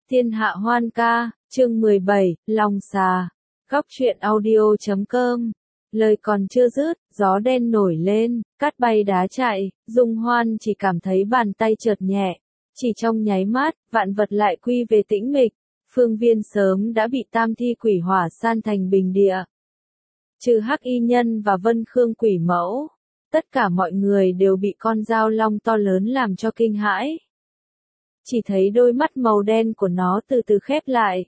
Thiên hạ hoan ca, chương 17, lòng xà. Góc truyện audio.com. Lời còn chưa dứt, gió đen nổi lên, cát bay đá chạy, Dung Hoan chỉ cảm thấy bàn tay chợt nhẹ. Chỉ trong nháy mắt, vạn vật lại quy về tĩnh mịch. Phương viên sớm đã bị tam thi quỷ hỏa san thành bình địa. Trừ Hắc Y Nhân và Vân Khương quỷ mẫu, tất cả mọi người đều bị con dao long to lớn làm cho kinh hãi. Chỉ thấy đôi mắt màu đen của nó từ từ khép lại.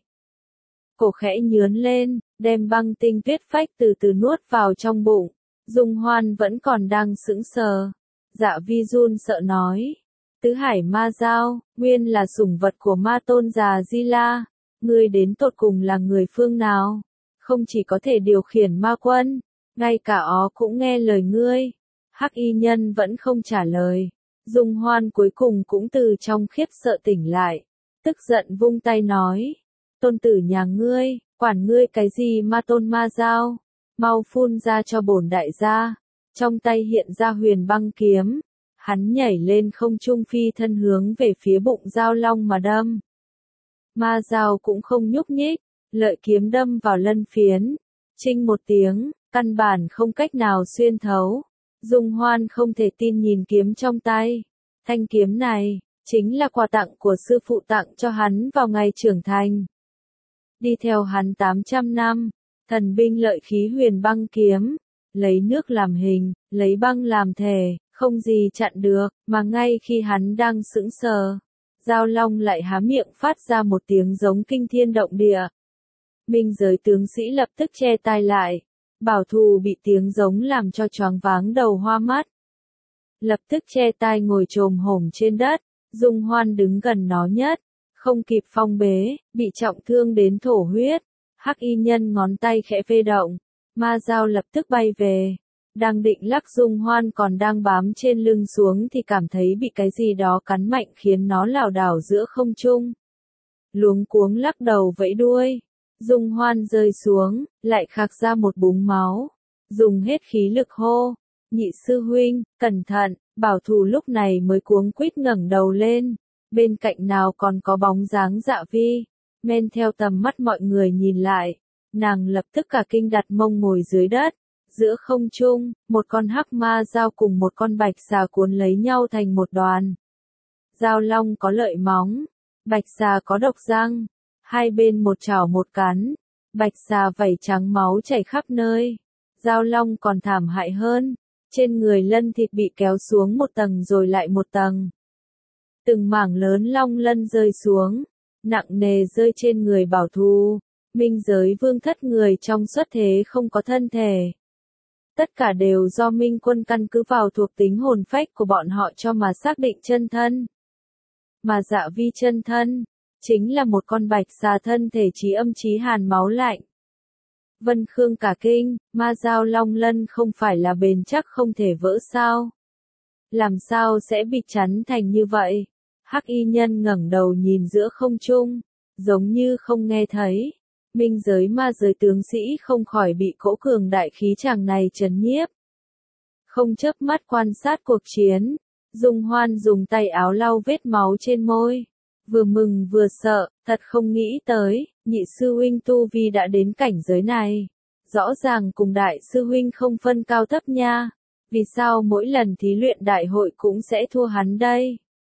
Cổ khẽ nhướn lên, đem băng tinh tuyết phách từ từ nuốt vào trong bụng. Dung Hoan vẫn còn đang sững sờ. Dạ Vi run sợ nói. Tứ hải ma dao, nguyên là sủng vật của ma tôn già Di La. Ngươi đến tột cùng là người phương nào? Không chỉ có thể điều khiển ma quân, ngay cả ó cũng nghe lời ngươi. Hắc Y Nhân vẫn không trả lời. Dung Hoan cuối cùng cũng từ trong khiếp sợ tỉnh lại. Tức giận vung tay nói. Tôn tử nhà ngươi, quản ngươi cái gì ma tôn ma dao? Mau phun ra cho bổn đại gia. Trong tay hiện ra huyền băng kiếm. Hắn nhảy lên không trung phi thân hướng về phía bụng dao long mà đâm. Ma dao cũng không nhúc nhích. Lợi kiếm đâm vào lân phiến. Chinh một tiếng, căn bản không cách nào xuyên thấu. Dung Hoan không thể tin nhìn kiếm trong tay. Thanh kiếm này, chính là quà tặng của sư phụ tặng cho hắn vào ngày trưởng thành. Đi theo hắn 800 năm, thần binh lợi khí huyền băng kiếm, lấy nước làm hình, lấy băng làm thể, không gì chặn được, mà ngay khi hắn đang sững sờ, dao long lại há miệng phát ra một tiếng giống kinh thiên động địa. Minh giới tướng sĩ lập tức che tai lại. Bảo Thù bị tiếng giống làm cho choáng váng đầu hoa mắt. Lập tức che tai ngồi chồm hổm trên đất. Dung Hoan đứng gần nó nhất. Không kịp phong bế, bị trọng thương đến thổ huyết. Hắc Y Nhân ngón tay khẽ phê động. Ma dao lập tức bay về. Đang định lắc Dung Hoan còn đang bám trên lưng xuống thì cảm thấy bị cái gì đó cắn mạnh khiến nó lảo đảo giữa không trung. Luống cuống lắc đầu vẫy đuôi. Dung Hoan rơi xuống, lại khạc ra một búng máu. Dùng hết khí lực hô. Nhị sư huynh, cẩn thận. Bảo Thù lúc này mới cuống quýt ngẩng đầu lên. Bên cạnh nào còn có bóng dáng Dạ Vi. Men theo tầm mắt mọi người nhìn lại. Nàng lập tức cả kinh đặt mông ngồi dưới đất. Giữa không trung, một con hắc ma dao cùng một con bạch xà cuốn lấy nhau thành một đoàn. Dao long có lợi móng. Bạch xà có độc răng. Hai bên một chảo một cắn. Bạch xà vảy trắng máu chảy khắp nơi. Dao long còn thảm hại hơn. Trên người lân thịt bị kéo xuống một tầng rồi lại một tầng. Từng mảng lớn long lân rơi xuống. Nặng nề rơi trên người Bảo Thù. Minh giới vương thất người trong xuất thế không có thân thể. Tất cả đều do Minh quân căn cứ vào thuộc tính hồn phách của bọn họ cho mà xác định chân thân. Mà Dạ Vi chân thân chính là một con bạch xà thân thể chí âm chí hàn máu lạnh. Vân Khương cả kinh, ma dao long lân không phải là bền chắc không thể vỡ sao? Làm sao sẽ bị chắn thành như vậy? Hắc Y Nhân ngẩng đầu nhìn giữa không trung, giống như không nghe thấy. Minh giới ma giới tướng sĩ không khỏi bị cỗ cường đại khí chàng này chấn nhiếp. Không chớp mắt quan sát cuộc chiến, Dung Hoan dùng tay áo lau vết máu trên môi. Vừa mừng vừa sợ, thật không nghĩ tới, nhị sư huynh tu vi đã đến cảnh giới này. Rõ ràng cùng đại sư huynh không phân cao thấp nha. Vì sao mỗi lần thí luyện đại hội cũng sẽ thua hắn đây?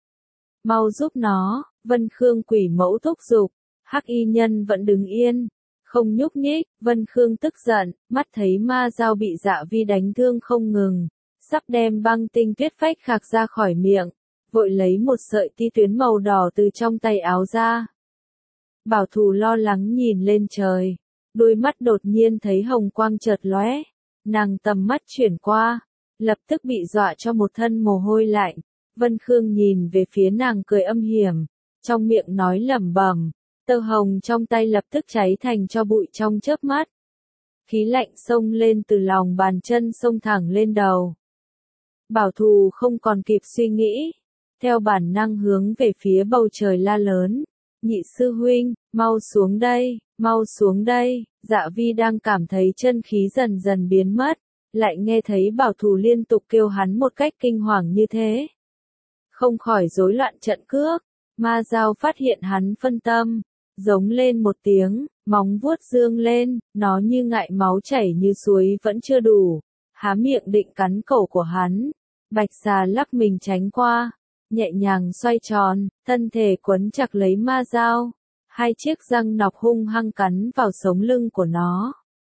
Mau giúp nó, Vân Khương quỷ mẫu thúc giục. Hắc Y Nhân vẫn đứng yên, không nhúc nhích. Vân Khương tức giận, mắt thấy ma dao bị Dạ Vi đánh thương không ngừng. Sắp đem băng tinh tuyết phách khạc ra khỏi miệng. Vội lấy một sợi ti tuyến màu đỏ từ trong tay áo ra. Bảo Thù lo lắng nhìn lên trời. Đôi mắt đột nhiên thấy hồng quang chợt lóe. Nàng tầm mắt chuyển qua. Lập tức bị dọa cho một thân mồ hôi lạnh. Vân Khương nhìn về phía nàng cười âm hiểm. Trong miệng nói lẩm bẩm. Tơ hồng trong tay lập tức cháy thành tro bụi trong chớp mắt. Khí lạnh xông lên từ lòng bàn chân xông thẳng lên đầu. Bảo Thù không còn kịp suy nghĩ. Theo bản năng hướng về phía bầu trời la lớn. Nhị sư huynh, mau xuống đây, mau xuống đây. Dạ Vi đang cảm thấy chân khí dần dần biến mất. Lại nghe thấy Bảo Thù liên tục kêu hắn một cách kinh hoàng như thế. Không khỏi rối loạn trận cước. Ma Dao phát hiện hắn phân tâm, giống lên một tiếng, móng vuốt dương lên, nó như ngại máu chảy như suối vẫn chưa đủ, há miệng định cắn cổ của hắn. Bạch xà lắc mình tránh qua, nhẹ nhàng xoay tròn, thân thể quấn chặt lấy Ma Dao, hai chiếc răng nọc hung hăng cắn vào sống lưng của nó.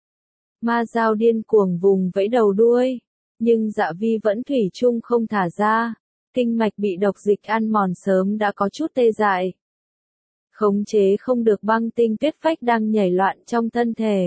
Ma Dao điên cuồng vùng vẫy đầu đuôi, nhưng Dạ Vi vẫn thủy chung không thả ra, kinh mạch bị độc dịch ăn mòn sớm đã có chút tê dại. Khống chế không được băng tinh tuyết phách đang nhảy loạn trong thân thể.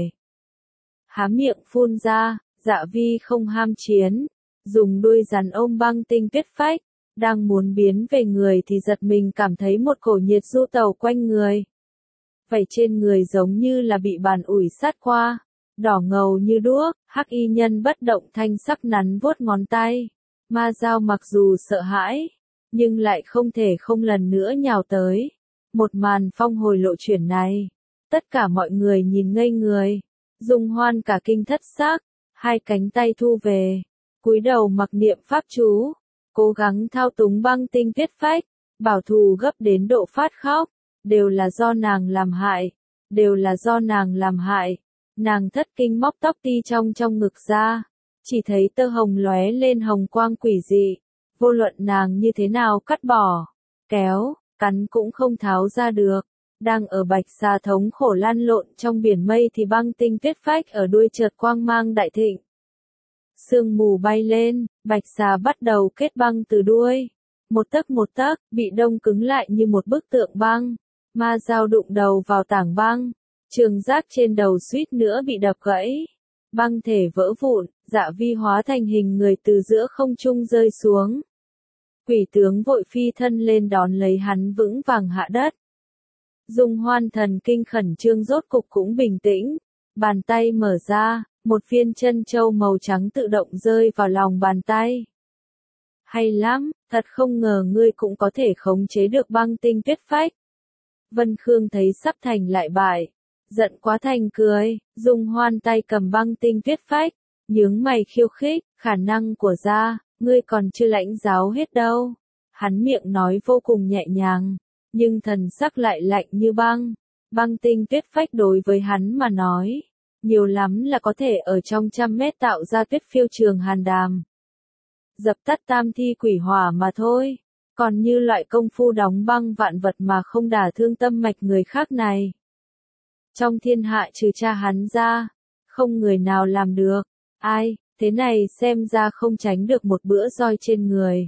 Há miệng phun ra, Dạ Vi không ham chiến, dùng đuôi rắn ôm băng tinh tuyết phách, đang muốn biến về người thì giật mình cảm thấy một cổ nhiệt du tàu quanh người. Vảy trên người giống như là bị bàn ủi sát qua, đỏ ngầu như đuốc, hắc y nhân bất động thanh sắc nắn vuốt ngón tay. Ma Dao mặc dù sợ hãi, nhưng lại không thể không lần nữa nhào tới. Một màn phong hồi lộ chuyển này, tất cả mọi người nhìn ngây người, Dung Hoan cả kinh thất xác, hai cánh tay thu về, cúi đầu mặc niệm pháp chú, cố gắng thao túng băng tinh tuyết phách, bảo thù gấp đến độ phát khóc, đều là do nàng làm hại, đều là do nàng làm hại. Nàng thất kinh móc tóc ti trong ngực ra, chỉ thấy tơ hồng lóe lên hồng quang quỷ dị, vô luận nàng như thế nào cắt bỏ, kéo, cắn cũng không tháo ra được. Đang ở bạch xà thống khổ lăn lộn trong biển mây thì băng tinh tuyết phách ở đuôi chợt quang mang đại thịnh. Sương mù bay lên, bạch xà bắt đầu kết băng từ đuôi, một tấc, bị đông cứng lại như một bức tượng băng. Ma Dao đụng đầu vào tảng băng, trường giác trên đầu suýt nữa bị đập gãy, băng thể vỡ vụn, Dạ Vi hóa thành hình người từ giữa không trung rơi xuống. Quỷ tướng vội phi thân lên đón lấy hắn vững vàng hạ đất. Dung Hoan thần kinh khẩn trương rốt cục cũng bình tĩnh, bàn tay mở ra, một viên chân châu màu trắng tự động rơi vào lòng bàn tay. Hay lắm, thật không ngờ ngươi cũng có thể khống chế được băng tinh tuyết phách. Vân Khương thấy sắp thành lại bại, giận quá thành cười, Dung Hoan tay cầm băng tinh tuyết phách, nhướng mày khiêu khích, khả năng của gia, ngươi còn chưa lãnh giáo hết đâu. Hắn miệng nói vô cùng nhẹ nhàng, nhưng thần sắc lại lạnh như băng. Băng tinh tuyết phách đối với hắn mà nói, nhiều lắm là có thể ở trong 100 mét tạo ra tuyết phiêu trường hàn đàm. Dập tắt tam thi quỷ hỏa mà thôi, còn như loại công phu đóng băng vạn vật mà không đả thương tâm mạch người khác này. Trong thiên hạ trừ cha hắn ra, không người nào làm được. Ai, thế này xem ra không tránh được một bữa roi trên người.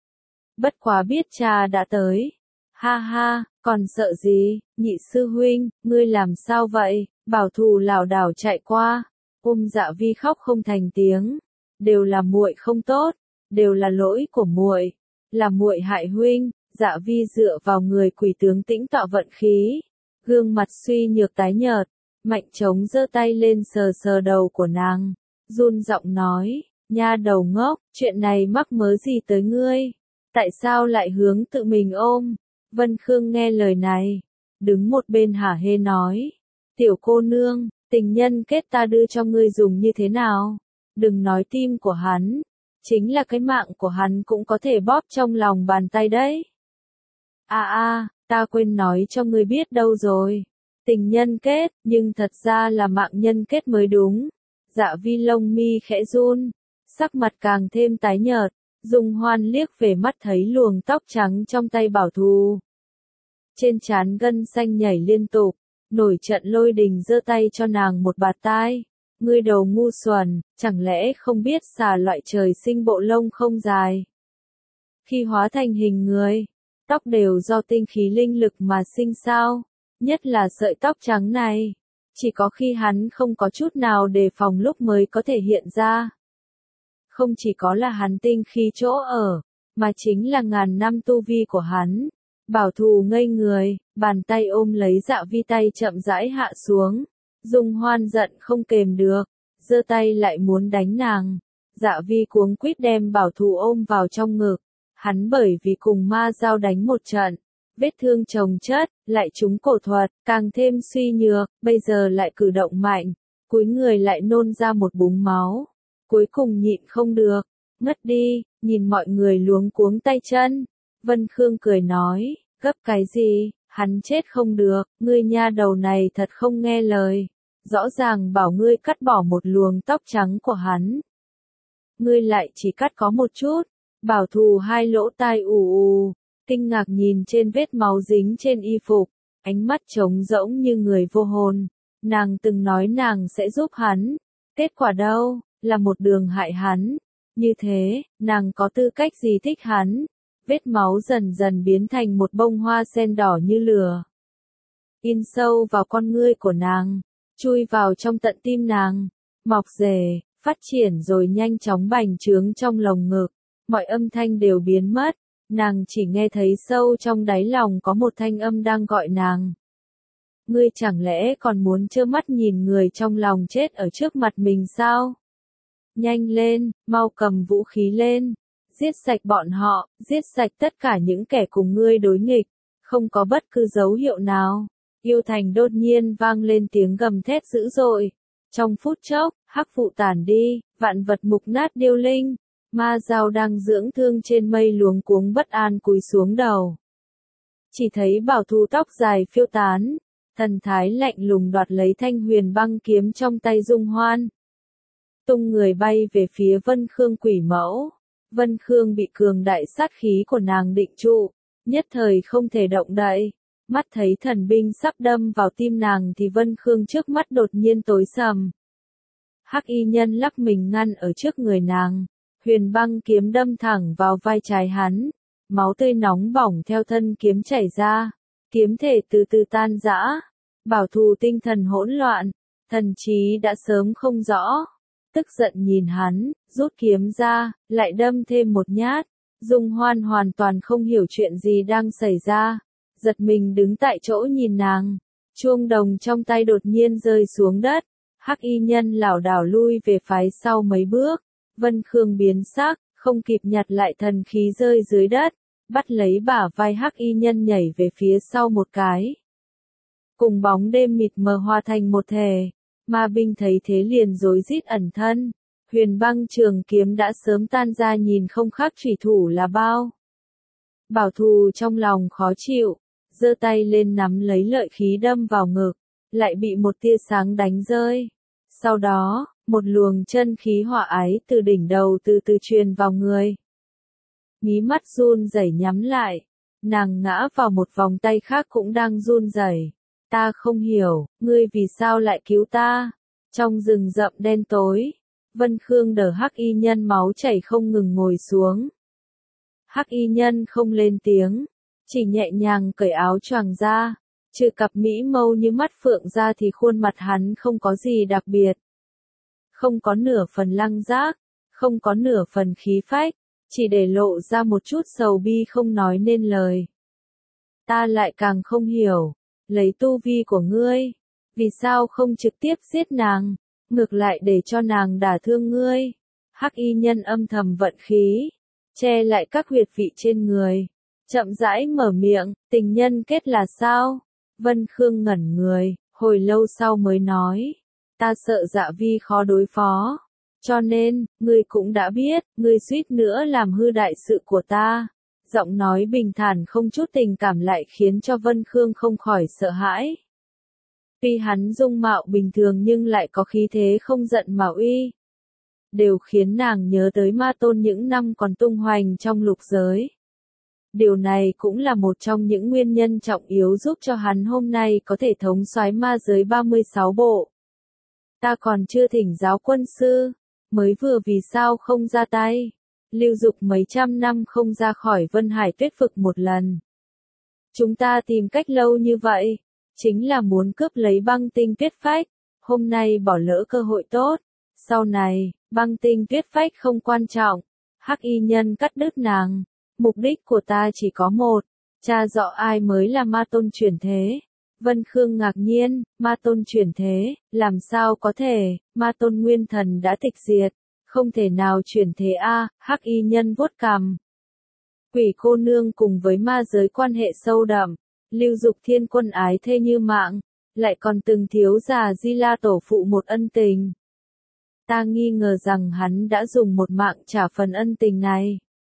Bất quá biết cha đã tới. Ha ha, còn sợ gì, nhị sư huynh, ngươi làm sao vậy? Bảo thù lảo đảo chạy qua, Dạ Vi khóc không thành tiếng. Đều là muội không tốt, đều là lỗi của muội, là muội hại huynh. Dạ Vi dựa vào người quỷ tướng tĩnh tọa vận khí, gương mặt suy nhược tái nhợt, Mạnh Trống giơ tay lên sờ sờ đầu của nàng, run giọng nói, nha đầu ngốc, chuyện này mắc mớ gì tới ngươi? Tại sao lại hướng tự mình ôm? Vân Khương nghe lời này, đứng một bên hả hê nói, tiểu cô nương, tình nhân kết ta đưa cho ngươi dùng như thế nào? Đừng nói tim của hắn, chính là cái mạng của hắn cũng có thể bóp trong lòng bàn tay đấy. Ta quên nói cho ngươi biết đâu rồi. Tình nhân kết, nhưng thật ra là mạng nhân kết mới đúng. Dạ Vi lông mi khẽ run, sắc mặt càng thêm tái nhợt, Dung Hoan liếc về mắt thấy luồng tóc trắng trong tay bảo thù. Trên trán gân xanh nhảy liên tục, nổi trận lôi đình giơ tay cho nàng một bạt tai. Ngươi đầu ngu xuẩn, chẳng lẽ không biết xà loại trời sinh bộ lông không dài. Khi hóa thành hình người, tóc đều do tinh khí linh lực mà sinh sao, nhất là sợi tóc trắng này, chỉ có khi hắn không có chút nào đề phòng lúc mới có thể hiện ra. Không chỉ có là hắn tinh khí chỗ ở, mà chính là ngàn năm tu vi của hắn. Bảo thù ngây người, bàn tay ôm lấy Dạ Vi tay chậm rãi hạ xuống. Dung Hoan giận không kềm được, giơ tay lại muốn đánh nàng. Dạ Vi cuống quýt đem bảo thù ôm vào trong ngực. Hắn bởi vì cùng Ma Dao đánh một trận, vết thương chồng chất, lại trúng cổ thuật, càng thêm suy nhược, bây giờ lại cử động mạnh, cúi người lại nôn ra một búng máu. Cuối cùng nhịn không được, ngất đi, nhìn mọi người luống cuống tay chân. Vân Khương cười nói, Cấp cái gì, hắn chết không được, ngươi nha đầu này thật không nghe lời. Rõ ràng bảo ngươi cắt bỏ một luồng tóc trắng của hắn. Ngươi lại chỉ cắt có một chút. Bảo Thù hai lỗ tai ù ù, kinh ngạc nhìn trên vết máu dính trên y phục, ánh mắt trống rỗng như người vô hồn. Nàng từng nói nàng sẽ giúp hắn, kết quả đâu, là một đường hại hắn. Như thế, nàng có tư cách gì thích hắn? Vết máu dần dần biến thành một bông hoa sen đỏ như lửa. In sâu vào con ngươi của nàng, chui vào trong tận tim nàng, mọc rễ, phát triển rồi nhanh chóng bành trướng trong lồng ngực. Mọi âm thanh đều biến mất, nàng chỉ nghe thấy sâu trong đáy lòng có một thanh âm đang gọi nàng. Ngươi chẳng lẽ còn muốn trơ mắt nhìn người trong lòng chết ở trước mặt mình sao? Nhanh lên, mau cầm vũ khí lên, giết sạch bọn họ, giết sạch tất cả những kẻ cùng ngươi đối nghịch, không có bất cứ dấu hiệu nào. Yêu Thành đột nhiên vang lên tiếng gầm thét dữ dội. Trong phút chốc, hắc vụ tản đi, vạn vật mục nát điêu linh. Ma Dao đang dưỡng thương trên mây luống cuống bất an cúi xuống đầu. Chỉ thấy Bảo Thù tóc dài phiêu tán, thần thái lạnh lùng đoạt lấy thanh huyền băng kiếm trong tay Dung Hoan. Tung người bay về phía Vân Khương quỷ mẫu. Vân Khương bị cường đại sát khí của nàng định trụ, nhất thời không thể động đậy. Mắt thấy thần binh sắp đâm vào tim nàng thì Vân Khương trước mắt đột nhiên tối sầm. Hắc y nhân lắc mình ngăn ở trước người nàng. Huyền băng kiếm đâm thẳng vào vai trái hắn, máu tươi nóng bỏng theo thân kiếm chảy ra, kiếm thể từ từ tan rã. Bảo Thù tinh thần hỗn loạn, thần trí đã sớm không rõ, tức giận nhìn hắn, rút kiếm ra, lại đâm thêm một nhát. Dung Hoan hoàn toàn không hiểu chuyện gì đang xảy ra, giật mình đứng tại chỗ nhìn nàng, chuông đồng trong tay đột nhiên rơi xuống đất, hắc y nhân lảo đảo lui về phía sau mấy bước. Vân Khương biến sắc, không kịp nhặt lại thần khí rơi dưới đất, bắt lấy bả vai hắc y nhân nhảy về phía sau một cái. Cùng bóng đêm mịt mờ hòa thành một thể, ma binh thấy thế liền rối rít ẩn thân, huyền băng trường kiếm đã sớm tan ra nhìn không khác chủy thủ là bao. Bảo Thù trong lòng khó chịu, giơ tay lên nắm lấy lợi khí đâm vào ngực, lại bị một tia sáng đánh rơi. Sau đó, một luồng chân khí hỏa ái từ đỉnh đầu từ từ truyền vào người. Mí mắt run rẩy nhắm lại, nàng ngã vào một vòng tay khác cũng đang run rẩy. Ta không hiểu, ngươi vì sao lại cứu ta? Trong rừng rậm đen tối, Vân Khương đỡ hắc y nhân máu chảy không ngừng ngồi xuống. Hắc y nhân không lên tiếng, chỉ nhẹ nhàng cởi áo choàng ra, trừ cặp mỹ mâu như mắt phượng ra thì khuôn mặt hắn không có gì đặc biệt. Không có nửa phần lăng giác, không có nửa phần khí phách, chỉ để lộ ra một chút sầu bi không nói nên lời. Ta lại càng không hiểu, lấy tu vi của ngươi, vì sao không trực tiếp giết nàng, ngược lại để cho nàng đả thương ngươi. Hắc y nhân âm thầm vận khí, che lại các huyệt vị trên người, chậm rãi mở miệng, tình nhân kết là sao? Vân Khương ngẩn người, hồi lâu sau mới nói. Ta sợ Dạ Vi khó đối phó. Cho nên, ngươi cũng đã biết, ngươi suýt nữa làm hư đại sự của ta. Giọng nói bình thản không chút tình cảm lại khiến cho Vân Khương không khỏi sợ hãi. Tuy hắn dung mạo bình thường nhưng lại có khí thế không giận mà uy. Đều khiến nàng nhớ tới Ma Tôn những năm còn tung hoành trong lục giới. Điều này cũng là một trong những nguyên nhân trọng yếu giúp cho hắn hôm nay có thể thống soái ma giới 36 bộ. Ta còn chưa thỉnh giáo quân sư, mới vừa vì sao không ra tay. Lưu Dục mấy trăm năm không ra khỏi Vân Hải Tuyết vực một lần. Chúng ta tìm cách lâu như vậy, chính là muốn cướp lấy băng tinh tuyết phách, hôm nay bỏ lỡ cơ hội tốt. Sau này, băng tinh tuyết phách không quan trọng. Hắc y nhân cắt đứt nàng. Mục đích của ta chỉ có một, tra rõ ai mới là Ma Tôn chuyển thế. Vân Khương ngạc nhiên, Ma Tôn chuyển thế, làm sao có thể, Ma Tôn nguyên thần đã tịch diệt, không thể nào chuyển thế a. Hắc y nhân vuốt cằm. Quỷ cô nương cùng với ma giới quan hệ sâu đậm, Lưu Dục Thiên Quân ái thê như mạng, lại còn từng thiếu già Di La tổ phụ một ân tình. Ta nghi ngờ rằng hắn đã dùng một mạng trả phần ân tình này.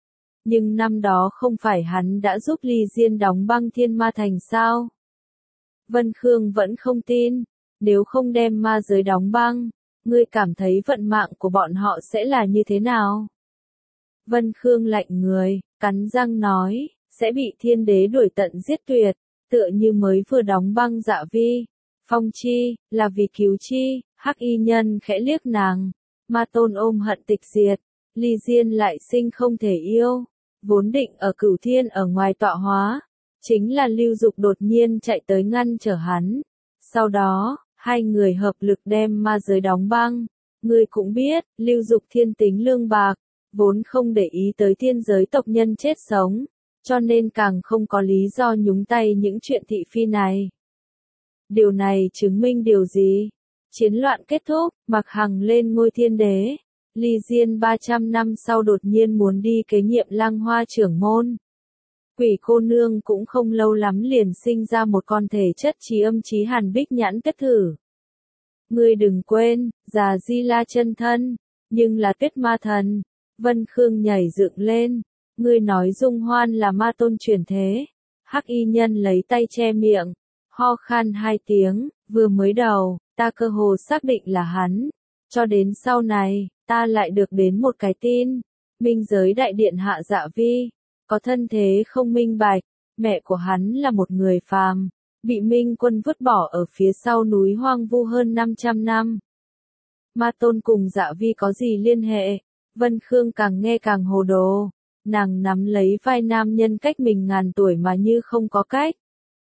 Nhưng năm đó không phải hắn đã giúp Ly Diên đóng băng thiên ma thành sao? Vân Khương vẫn không tin, nếu không đem ma giới đóng băng, ngươi cảm thấy vận mạng của bọn họ sẽ là như thế nào? Vân Khương lạnh người, cắn răng nói, sẽ bị thiên đế đuổi tận giết tuyệt, tựa như mới vừa đóng băng Dạ Vi. Phong chi, là vì cứu chi, Hắc Y Nhân khẽ liếc nàng, Ma Tôn ôm hận tịch diệt, Ly Diên lại sinh không thể yêu, vốn định ở Cửu Thiên ở ngoài tọa hóa, chính là Lưu Dục đột nhiên chạy tới ngăn trở hắn. Sau đó, hai người hợp lực đem ma giới đóng băng. Ngươi cũng biết, Lưu Dục thiên tính lương bạc, vốn không để ý tới thiên giới tộc nhân chết sống, cho nên càng không có lý do nhúng tay những chuyện thị phi này. Điều này chứng minh điều gì? Chiến loạn kết thúc, Mạc Hằng lên ngôi thiên đế. Ly Diên 300 năm sau đột nhiên muốn đi kế nhiệm Lăng Hoa trưởng môn. Quỷ cô nương cũng không lâu lắm liền sinh ra một con thể chất trí âm trí hàn bích nhãn kết thử. Ngươi đừng quên, già Di La chân thân, nhưng là Tuyết Ma thần. Vân Khương nhảy dựng lên, ngươi nói Dung Hoan là ma tôn truyền thế. Hắc Y Nhân lấy tay che miệng, ho khan hai tiếng, vừa mới đầu, ta cơ hồ xác định là hắn. Cho đến sau này, ta lại được đến một cái tin, minh giới đại điện hạ Dạ Vi, có thân thế không minh bạch, mẹ của hắn là một người phàm, bị Minh Quân vứt bỏ ở phía sau núi hoang vu hơn 500 năm. Ma tôn cùng Dạ Vi có gì liên hệ? Vân Khương càng nghe càng hồ đồ, nàng nắm lấy vai nam nhân cách mình ngàn tuổi mà như không có cách.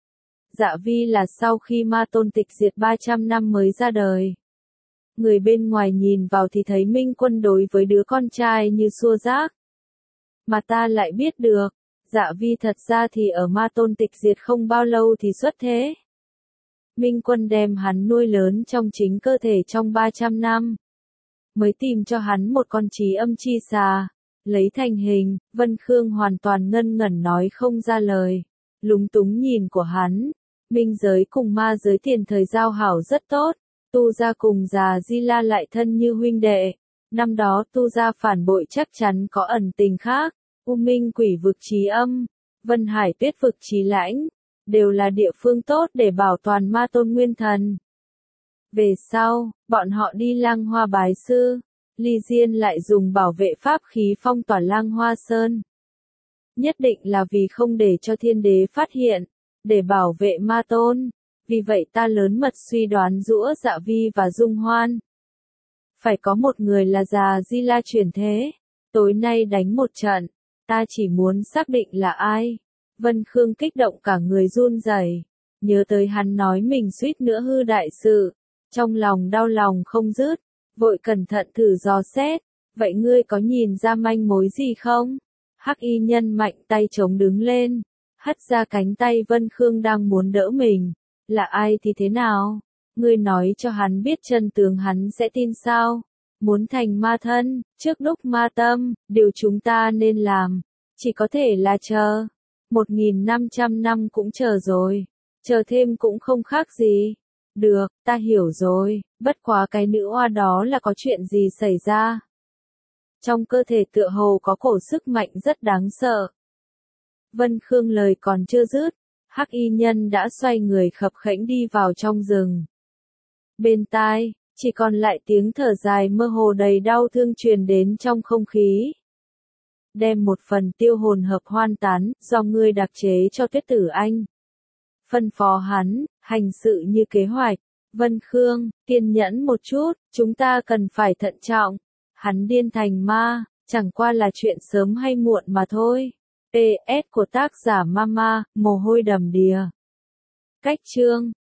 Dạ Vi là sau khi ma tôn tịch diệt 300 năm mới ra đời. Người bên ngoài nhìn vào thì thấy Minh Quân đối với đứa con trai như xua rác. Mà ta lại biết được, Dạ Vi thật ra thì ở ma tôn tịch diệt không bao lâu thì xuất thế. Minh Quân đem hắn nuôi lớn trong chính cơ thể trong 300 năm. Mới tìm cho hắn một con trí âm chi xà, lấy thành hình. Vân Khương hoàn toàn ngân ngẩn nói không ra lời, lúng túng nhìn của hắn. Minh giới cùng ma giới tiền thời giao hảo rất tốt, Tu gia cùng già Di La lại thân như huynh đệ. Năm đó Tu gia phản bội chắc chắn có ẩn tình khác. U Minh quỷ vực trí âm, Vân Hải tuyết vực trí lãnh, đều là địa phương tốt để bảo toàn ma tôn nguyên thần. Về sau, bọn họ đi Lang Hoa bái sư, Ly Diên lại dùng bảo vệ pháp khí phong tỏa Lang Hoa Sơn. Nhất định là vì không để cho thiên đế phát hiện, để bảo vệ ma tôn, vì vậy ta lớn mật suy đoán giữa Dạ Vi và Dung Hoan. Phải có một người là già Di La chuyển thế, tối nay đánh một trận, ta chỉ muốn xác định là ai. Vân Khương kích động cả người run rẩy, nhớ tới hắn nói mình suýt nữa hư đại sự, trong lòng đau lòng không dứt, vội cẩn thận thử dò xét, vậy ngươi có nhìn ra manh mối gì không? Hắc Y Nhân mạnh tay chống đứng lên, hất ra cánh tay Vân Khương đang muốn đỡ mình, là ai thì thế nào? Ngươi nói cho hắn biết chân tướng hắn sẽ tin sao? Muốn thành ma thân, trước lúc ma tâm, điều chúng ta nên làm, chỉ có thể là chờ. 1.500 năm cũng chờ rồi, chờ thêm cũng không khác gì. Được, ta hiểu rồi, bất quá cái nữ oa đó là có chuyện gì xảy ra. Trong cơ thể tựa hồ có cổ sức mạnh rất đáng sợ. Vân Khương lời còn chưa dứt, Hắc Y Nhân đã xoay người khập khẽnh đi vào trong rừng. Bên tai, chỉ còn lại tiếng thở dài mơ hồ đầy đau thương truyền đến trong không khí. Đem một phần tiêu hồn hợp hoan tán, do ngươi đặc chế cho Tuyết Tử Anh. Phân phó hắn, hành sự như kế hoạch. Vân Khương, kiên nhẫn một chút, chúng ta cần phải thận trọng. Hắn điên thành ma, chẳng qua là chuyện sớm hay muộn mà thôi. PS của tác giả Mama, mồ hôi đầm đìa. Cách chương